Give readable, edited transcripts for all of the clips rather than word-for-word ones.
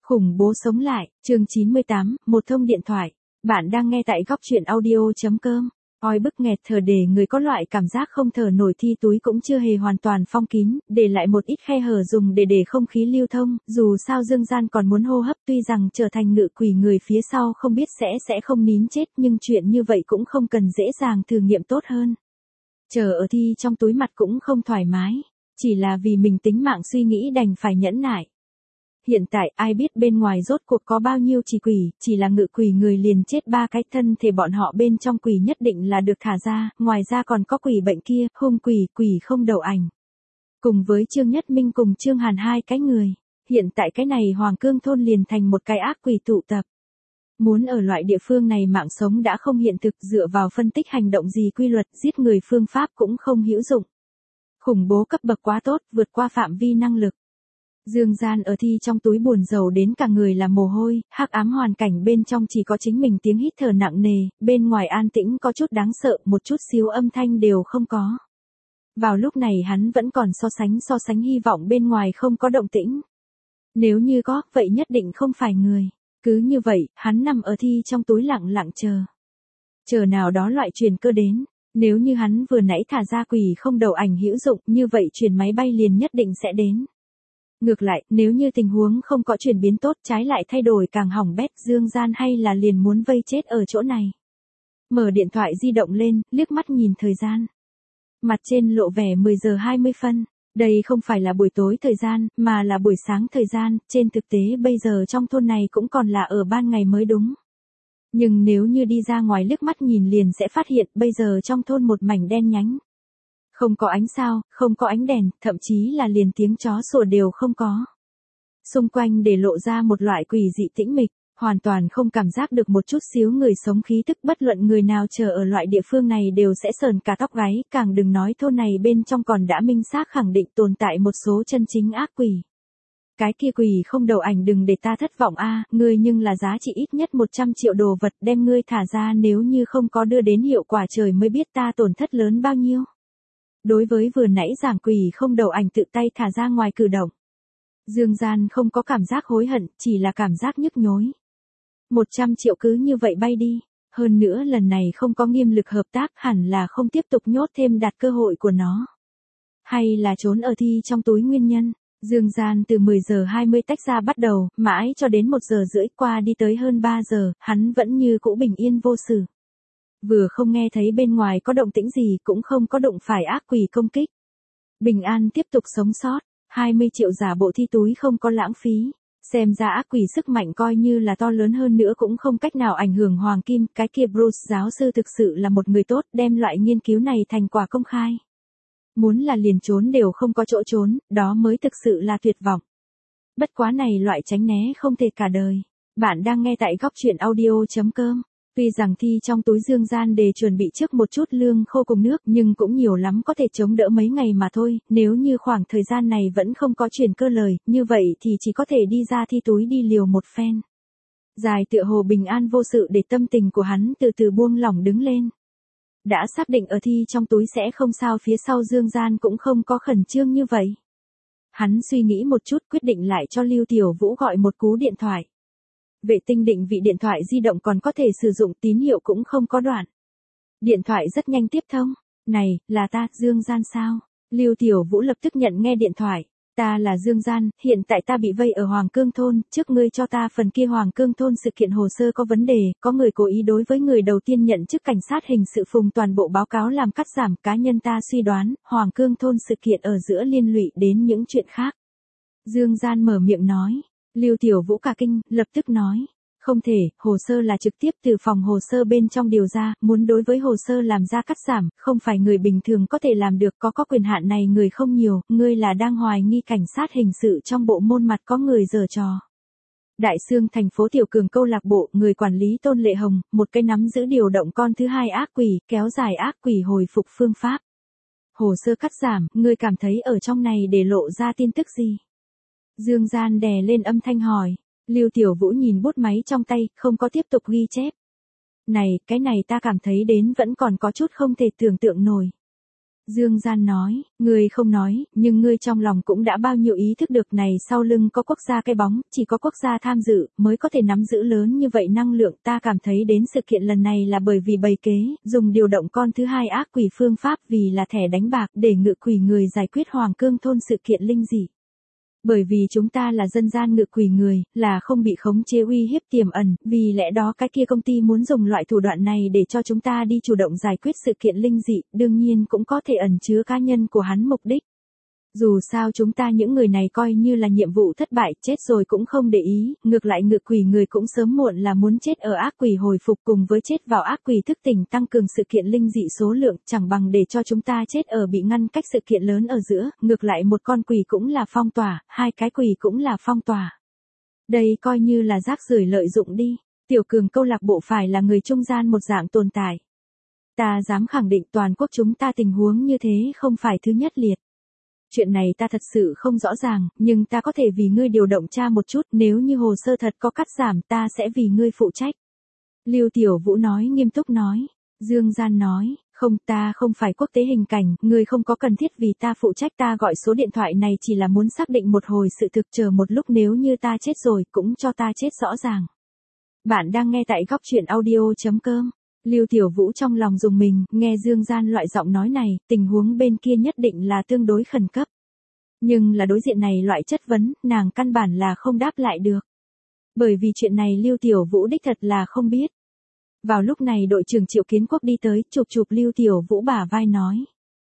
Khủng bố sống lại, chương 98, một thông điện thoại. Bạn đang nghe tại góc truyện audio.com. Oi bức nghẹt thở để người có loại cảm giác không thở nổi, thi túi cũng chưa hề hoàn toàn phong kín, để lại một ít khe hở dùng để không khí lưu thông, dù sao Dương Gian còn muốn hô hấp, tuy rằng trở thành ngự quỷ người phía sau không biết sẽ không nín chết, nhưng chuyện như vậy cũng không cần dễ dàng thử nghiệm tốt hơn. Chờ ở thi trong túi mặt cũng không thoải mái, chỉ là vì mình tính mạng suy nghĩ đành phải nhẫn nại. Hiện tại ai biết bên ngoài rốt cuộc có bao nhiêu quỷ, chỉ là ngự quỷ người liền chết 3 cái, thân thể bọn họ bên trong quỷ nhất định là được thả ra, ngoài ra còn có quỷ bệnh kia, hung quỷ không đầu ảnh. Cùng với Trương Nhất Minh cùng Trương Hàn 2 cái người, hiện tại cái này Hoàng Cương thôn liền thành một cái ác quỷ tụ tập. Muốn ở loại địa phương này mạng sống đã không hiện thực, dựa vào phân tích hành động gì quy luật giết người phương pháp cũng không hữu dụng. Khủng bố cấp bậc quá tốt, vượt qua phạm vi năng lực. Dương Gian ở thi trong túi buồn rầu đến cả người là mồ hôi, hắc ám hoàn cảnh bên trong chỉ có chính mình tiếng hít thở nặng nề, bên ngoài an tĩnh có chút đáng sợ, một chút xíu âm thanh đều không có. Vào lúc này hắn vẫn còn so sánh hy vọng bên ngoài không có động tĩnh. Nếu như có, vậy nhất định không phải người. Cứ như vậy, hắn nằm ở thi trong túi lặng lặng chờ. Chờ nào đó loại truyền cơ đến. Nếu như hắn vừa nãy thả ra quỷ không đầu ảnh hữu dụng, như vậy chuyển máy bay liền nhất định sẽ đến. Ngược lại, nếu như tình huống không có chuyển biến tốt, trái lại thay đổi càng hỏng bét, Dương Gian hay là liền muốn vây chết ở chỗ này. Mở điện thoại di động lên, liếc mắt nhìn thời gian. Mặt trên lộ vẻ 10 giờ 20 phân. Đây không phải là buổi tối thời gian, mà là buổi sáng thời gian, trên thực tế bây giờ trong thôn này cũng còn là ở ban ngày mới đúng. Nhưng nếu như đi ra ngoài liếc mắt nhìn liền sẽ phát hiện bây giờ trong thôn một mảnh đen nhánh. Không có ánh sao, không có ánh đèn, thậm chí là liền tiếng chó sủa đều không có. Xung quanh để lộ ra một loại quỷ dị tĩnh mịch, hoàn toàn không cảm giác được một chút xíu người sống khí tức, bất luận người nào chờ ở loại địa phương này đều sẽ sờn cả tóc gáy, càng đừng nói thôn này bên trong còn đã minh xác khẳng định tồn tại một số chân chính ác quỷ. Cái kia quỷ không đầu ảnh đừng để ta thất vọng a, ngươi nhưng là giá trị ít nhất 100 triệu đồ vật, đem ngươi thả ra, nếu như không có đưa đến hiệu quả trời mới biết ta tổn thất lớn bao nhiêu. Đối với vừa nãy giảng quỷ không đầu ảnh tự tay thả ra ngoài cử động, Dương Gian không có cảm giác hối hận, chỉ là cảm giác nhức nhối. 100 triệu cứ như vậy bay đi, hơn nữa lần này không có nghiêm lực hợp tác, hẳn là không tiếp tục nhốt thêm đặt cơ hội của nó. Hay là trốn ở thi trong túi nguyên nhân. Dương Gian từ 10 giờ 20 tách ra bắt đầu, mãi cho đến 1 giờ rưỡi qua đi tới hơn 3 giờ, hắn vẫn như cũ bình yên vô sự. Vừa không nghe thấy bên ngoài có động tĩnh gì, cũng không có đụng phải ác quỷ công kích. Bình an tiếp tục sống sót, 20 triệu giả bộ thi túi không có lãng phí. Xem ra ác quỷ sức mạnh coi như là to lớn hơn nữa cũng không cách nào ảnh hưởng Hoàng Kim, cái kia Bruce giáo sư thực sự là một người tốt, đem loại nghiên cứu này thành quả công khai. Muốn là liền trốn đều không có chỗ trốn, đó mới thực sự là tuyệt vọng. Bất quá này loại tránh né không thể cả đời. Bạn đang nghe tại góc truyện audio.com. Tuy rằng thi trong túi Dương Gian để chuẩn bị trước một chút lương khô cùng nước, nhưng cũng nhiều lắm có thể chống đỡ mấy ngày mà thôi, nếu như khoảng thời gian này vẫn không có chuyển cơ lời, như vậy thì chỉ có thể đi ra thi túi đi liều một phen. Dài tựa hồ bình an vô sự để tâm tình của hắn từ từ buông lỏng đứng lên. Đã xác định ở thi trong túi sẽ không sao, phía sau Dương Gian cũng không có khẩn trương như vậy. Hắn suy nghĩ một chút, quyết định lại cho Lưu Tiểu Vũ gọi một cú điện thoại. Vệ tinh định vị điện thoại di động còn có thể sử dụng, tín hiệu cũng không có đoạn. Điện thoại rất nhanh tiếp thông. Này, là ta, Dương Gian sao? Lưu Tiểu Vũ lập tức nhận nghe điện thoại. Ta là Dương Gian, hiện tại ta bị vây ở Hoàng Cương thôn, trước ngươi cho ta phần kia Hoàng Cương thôn sự kiện hồ sơ có vấn đề, có người cố ý đối với người đầu tiên nhận chức cảnh sát hình sự phùng toàn bộ báo cáo làm cắt giảm, cá nhân ta suy đoán, Hoàng Cương thôn sự kiện ở giữa liên lụy đến những chuyện khác. Dương Gian mở miệng nói. Lưu Tiểu Vũ cả kinh, lập tức nói. Không thể, hồ sơ là trực tiếp từ phòng hồ sơ bên trong điều ra, muốn đối với hồ sơ làm ra cắt giảm, không phải người bình thường có thể làm được, có quyền hạn này người không nhiều, ngươi là đang hoài nghi cảnh sát hình sự trong bộ môn mặt có người giở trò. Đại Xương thành phố Tiểu Cường câu lạc bộ, người quản lý Tôn Lệ Hồng, một cái nắm giữ điều động con thứ hai ác quỷ, kéo dài ác quỷ hồi phục phương pháp. Hồ sơ cắt giảm, ngươi cảm thấy ở trong này để lộ ra tin tức gì? Dương Gian đè lên âm thanh hỏi. Lưu Tiểu Vũ nhìn bút máy trong tay, không có tiếp tục ghi chép. Này, cái này ta cảm thấy đến vẫn còn có chút không thể tưởng tượng nổi. Dương Gian nói, ngươi không nói, nhưng ngươi trong lòng cũng đã bao nhiêu ý thức được này sau lưng có quốc gia cái bóng, chỉ có quốc gia tham dự, mới có thể nắm giữ lớn như vậy năng lượng. Ta cảm thấy đến sự kiện lần này là bởi vì bày kế, dùng điều động con thứ hai ác quỷ phương pháp vì là thẻ đánh bạc để ngự quỷ người giải quyết Hoàng Cương thôn sự kiện linh dị. Bởi vì chúng ta là dân gian ngự quỷ người, là không bị khống chế uy hiếp tiềm ẩn, vì lẽ đó cái kia công ty muốn dùng loại thủ đoạn này để cho chúng ta đi chủ động giải quyết sự kiện linh dị, đương nhiên cũng có thể ẩn chứa cá nhân của hắn mục đích. Dù sao chúng ta những người này coi như là nhiệm vụ thất bại, chết rồi cũng không để ý, ngược lại ngự quỷ người cũng sớm muộn là muốn chết ở ác quỷ hồi phục cùng với chết vào ác quỷ thức tỉnh tăng cường sự kiện linh dị số lượng, chẳng bằng để cho chúng ta chết ở bị ngăn cách sự kiện lớn ở giữa, ngược lại một con quỷ cũng là phong tỏa, hai cái quỷ cũng là phong tỏa. Đây coi như là rác rưởi lợi dụng đi, Tiểu Cường câu lạc bộ phải là người trung gian một dạng tồn tại. Ta dám khẳng định toàn quốc chúng ta tình huống như thế không phải thứ nhất liệt. Chuyện này ta thật sự không rõ ràng, nhưng ta có thể vì ngươi điều động tra một chút, nếu như hồ sơ thật có cắt giảm ta sẽ vì ngươi phụ trách. Lưu Tiểu Vũ nói nghiêm túc nói. Dương Gian nói, không ta không phải quốc tế hình cảnh, ngươi không có cần thiết vì ta phụ trách, ta gọi số điện thoại này chỉ là muốn xác định một hồi sự thực, chờ một lúc nếu như ta chết rồi cũng cho ta chết rõ ràng. Bạn đang nghe tại góc truyện audio.com. Lưu Tiểu Vũ trong lòng dùng mình, nghe Dương Gian loại giọng nói này, tình huống bên kia nhất định là tương đối khẩn cấp. Nhưng là đối diện này loại chất vấn, nàng căn bản là không đáp lại được. Bởi vì chuyện này Lưu Tiểu Vũ đích thật là không biết. Vào lúc này đội trưởng Triệu Kiến Quốc đi tới, chụp Lưu Tiểu Vũ bả vai nói.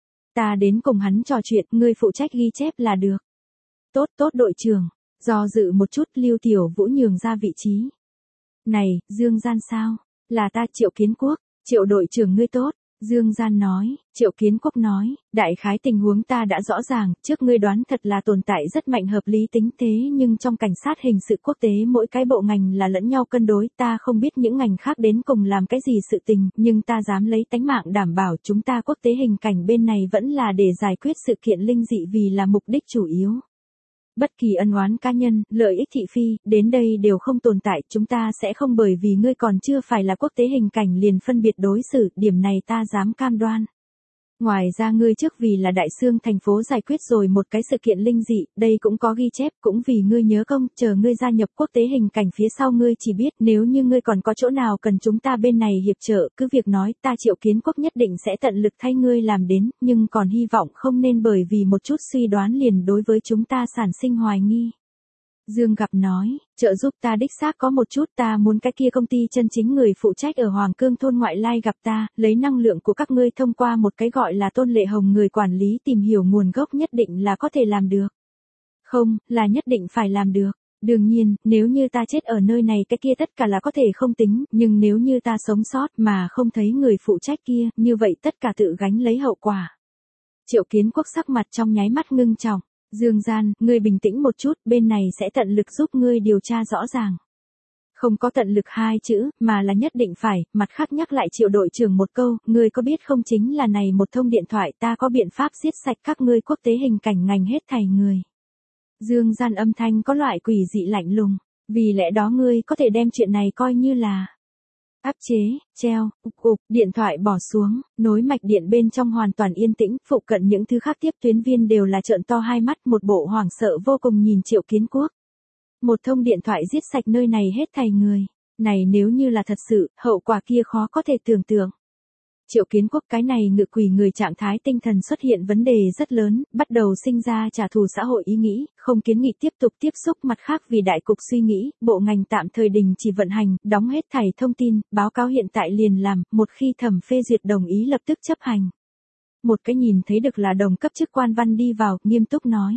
Ta đến cùng hắn trò chuyện, ngươi phụ trách ghi chép là được. Tốt đội trưởng, do dự một chút Lưu Tiểu Vũ nhường ra vị trí. Này, Dương Gian sao? Là ta Triệu Kiến Quốc, Triệu đội trưởng ngươi tốt, Dương Gian nói, Triệu Kiến Quốc nói, đại khái tình huống ta đã rõ ràng, trước ngươi đoán thật là tồn tại rất mạnh hợp lý tính thế nhưng trong cảnh sát hình sự quốc tế mỗi cái bộ ngành là lẫn nhau cân đối, ta không biết những ngành khác đến cùng làm cái gì sự tình, nhưng ta dám lấy tánh mạng đảm bảo chúng ta quốc tế hình cảnh bên này vẫn là để giải quyết sự kiện linh dị vì là mục đích chủ yếu. Bất kỳ ân oán cá nhân, lợi ích thị phi, đến đây đều không tồn tại, chúng ta sẽ không bởi vì ngươi còn chưa phải là quốc tế hình cảnh liền phân biệt đối xử, điểm này ta dám cam đoan. Ngoài ra ngươi trước vì là Đại Xương thành phố giải quyết rồi một cái sự kiện linh dị, đây cũng có ghi chép, cũng vì ngươi nhớ công, chờ ngươi gia nhập quốc tế hình cảnh phía sau ngươi chỉ biết nếu như ngươi còn có chỗ nào cần chúng ta bên này hiệp trợ, cứ việc nói, ta Triệu Kiến Quốc nhất định sẽ tận lực thay ngươi làm đến, nhưng còn hy vọng không nên bởi vì một chút suy đoán liền đối với chúng ta sản sinh hoài nghi. Dương Gặp nói, trợ giúp ta đích xác có một chút, ta muốn cái kia công ty chân chính người phụ trách ở Hoàng Cương thôn ngoại lai gặp ta, lấy năng lượng của các ngươi thông qua một cái gọi là Tôn Lệ Hồng người quản lý tìm hiểu nguồn gốc nhất định là có thể làm được. Không, là nhất định phải làm được. Đương nhiên, nếu như ta chết ở nơi này cái kia tất cả là có thể không tính, nhưng nếu như ta sống sót mà không thấy người phụ trách kia, như vậy tất cả tự gánh lấy hậu quả. Triệu Kiến Quốc sắc mặt trong nháy mắt ngưng trọng. Dương Gian, ngươi bình tĩnh một chút, bên này sẽ tận lực giúp ngươi điều tra rõ ràng. Không có tận lực hai chữ, mà là nhất định phải, mặt khác nhắc lại Triệu đội trưởng một câu, ngươi có biết không chính là này một thông điện thoại ta có biện pháp giết sạch các ngươi quốc tế hình cảnh ngành hết thảy người. Dương Gian âm thanh có loại quỷ dị lạnh lùng, vì lẽ đó ngươi có thể đem chuyện này coi như là áp chế, treo, điện thoại bỏ xuống, nối mạch điện bên trong hoàn toàn yên tĩnh, phụ cận những thứ khác tiếp tuyến viên đều là trợn to hai mắt, một bộ hoảng sợ vô cùng nhìn Triệu Kiến Quốc. Một thông điện thoại giết sạch nơi này hết thảy người, này nếu như là thật sự, hậu quả kia khó có thể tưởng tượng. Triệu Kiến Quốc cái này ngự quỷ người trạng thái tinh thần xuất hiện vấn đề rất lớn, bắt đầu sinh ra trả thù xã hội ý nghĩ, không kiến nghị tiếp tục tiếp xúc, mặt khác vì đại cục suy nghĩ, bộ ngành tạm thời đình chỉ vận hành, đóng hết thảy thông tin, báo cáo hiện tại liền làm, một khi thẩm phê duyệt đồng ý lập tức chấp hành. Một cái nhìn thấy được là đồng cấp chức quan văn đi vào, nghiêm túc nói.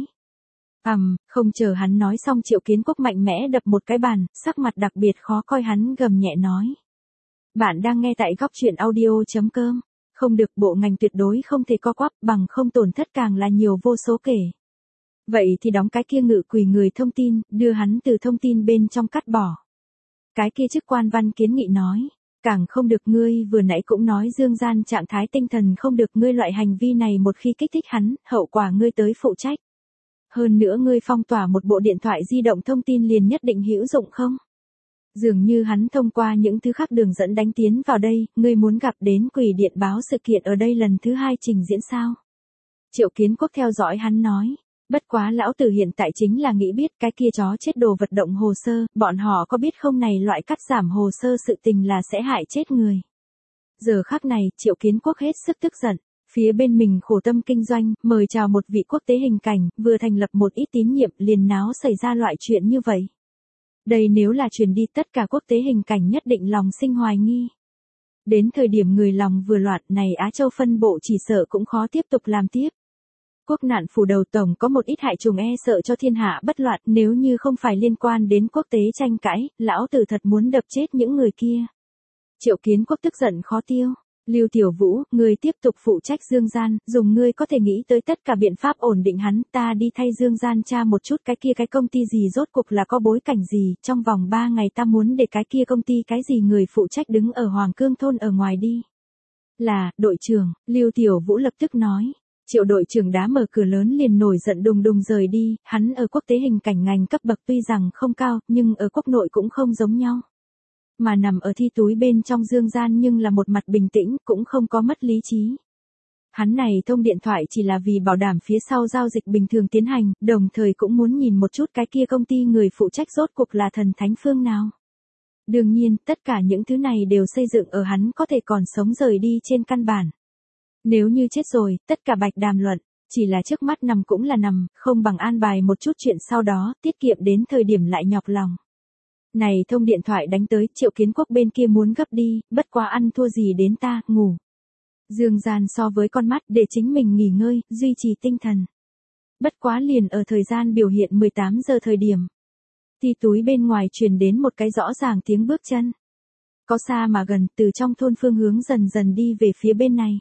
Không chờ hắn nói xong Triệu Kiến Quốc mạnh mẽ đập một cái bàn, sắc mặt đặc biệt khó coi hắn gầm nhẹ nói. Bạn đang nghe tại góc truyện audio.com. Không được, bộ ngành tuyệt đối không thể co quắp, bằng không tổn thất càng là nhiều vô số kể. Vậy thì đóng cái kia ngự quỷ người thông tin, đưa hắn từ thông tin bên trong cắt bỏ. Cái kia chức quan văn kiến nghị nói. Càng không được, ngươi vừa nãy cũng nói Dương Gian trạng thái tinh thần không được, ngươi loại hành vi này một khi kích thích hắn, hậu quả ngươi tới phụ trách. Hơn nữa ngươi phong tỏa một bộ điện thoại di động thông tin liền nhất định hữu dụng không? Dường như hắn thông qua những thứ khác đường dẫn đánh tiến vào đây, ngươi muốn gặp đến quỷ điện báo sự kiện ở đây lần thứ hai trình diễn sao? Triệu Kiến Quốc theo dõi hắn nói. Bất quá lão tử hiện tại chính là nghĩ biết cái kia chó chết đồ vật động hồ sơ, bọn họ có biết không này loại cắt giảm hồ sơ sự tình là sẽ hại chết người. Giờ khắc này, Triệu Kiến Quốc hết sức tức giận. Phía bên mình khổ tâm kinh doanh, mời chào một vị quốc tế hình cảnh, vừa thành lập một ít tín nhiệm liền náo xảy ra loại chuyện như vậy. Đây nếu là truyền đi tất cả quốc tế hình cảnh nhất định lòng sinh hoài nghi. Đến thời điểm người lòng vừa loạn này Á Châu phân bộ chỉ sợ cũng khó tiếp tục làm tiếp. Quốc nạn phủ đầu tổng có một ít hại trùng sợ cho thiên hạ bất loạn, nếu như không phải liên quan đến quốc tế tranh cãi, lão tử thật muốn đập chết những người kia. Triệu Kiến Quốc tức giận khó tiêu. Lưu Tiểu Vũ, ngươi tiếp tục phụ trách Dương Gian, dùng ngươi có thể nghĩ tới tất cả biện pháp ổn định hắn, ta đi thay Dương Gian tra một chút cái kia cái công ty gì rốt cuộc là có bối cảnh gì, trong vòng 3 ngày ta muốn để cái kia công ty cái gì người phụ trách đứng ở Hoàng Cương thôn ở ngoài đi. Là, đội trưởng, Lưu Tiểu Vũ lập tức nói. Triệu đội trưởng đá mở cửa lớn liền nổi giận đùng đùng rời đi, hắn ở quốc tế hình cảnh ngành cấp bậc tuy rằng không cao, nhưng ở quốc nội cũng không giống nhau. Mà nằm ở thi túi bên trong Dương Gian nhưng là một mặt bình tĩnh, cũng không có mất lý trí. Hắn này thông điện thoại chỉ là vì bảo đảm phía sau giao dịch bình thường tiến hành, đồng thời cũng muốn nhìn một chút cái kia công ty người phụ trách rốt cuộc là thần thánh phương nào. Đương nhiên, tất cả những thứ này đều xây dựng ở hắn có thể còn sống rời đi trên căn bản. Nếu như chết rồi, tất cả bạch đàm luận, chỉ là trước mắt nằm cũng là nằm, không bằng an bài một chút chuyện sau đó, tiết kiệm đến thời điểm lại nhọc lòng. Này thông điện thoại đánh tới, Triệu Kiến Quốc bên kia muốn gấp đi, bất quá ăn thua gì đến ta, ngủ. Dương Gian so với con mắt để chính mình nghỉ ngơi, duy trì tinh thần. Bất quá liền ở thời gian biểu hiện 18 giờ thời điểm. Thi túi bên ngoài truyền đến một cái rõ ràng tiếng bước chân. Có xa mà gần, từ trong thôn phương hướng dần dần đi về phía bên này.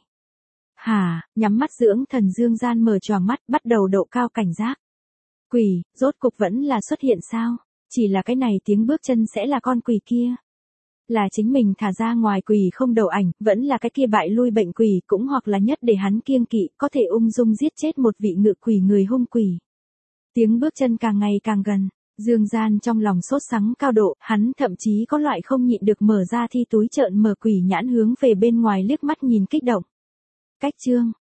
Nhắm mắt dưỡng thần Dương Gian mở choàng mắt, bắt đầu độ cao cảnh giác. Quỷ, rốt cục vẫn là xuất hiện sao? Chỉ là cái này tiếng bước chân sẽ là con quỷ kia. Là chính mình thả ra ngoài quỷ không đầu ảnh, vẫn là cái kia bại lui bệnh quỷ, cũng hoặc là nhất để hắn kiêng kỵ, có thể ung dung giết chết một vị ngự quỷ người hung quỷ. Tiếng bước chân càng ngày càng gần, Dương Gian trong lòng sốt sắng cao độ, hắn thậm chí có loại không nhịn được mở ra thi túi trợn mở quỷ nhãn hướng về bên ngoài liếc mắt nhìn kích động. Cách chương